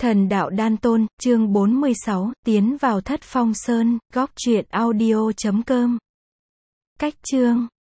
Thần đạo đan tôn, chương 46, tiến vào thất phong sơn, góc truyện audio.com. Cách chương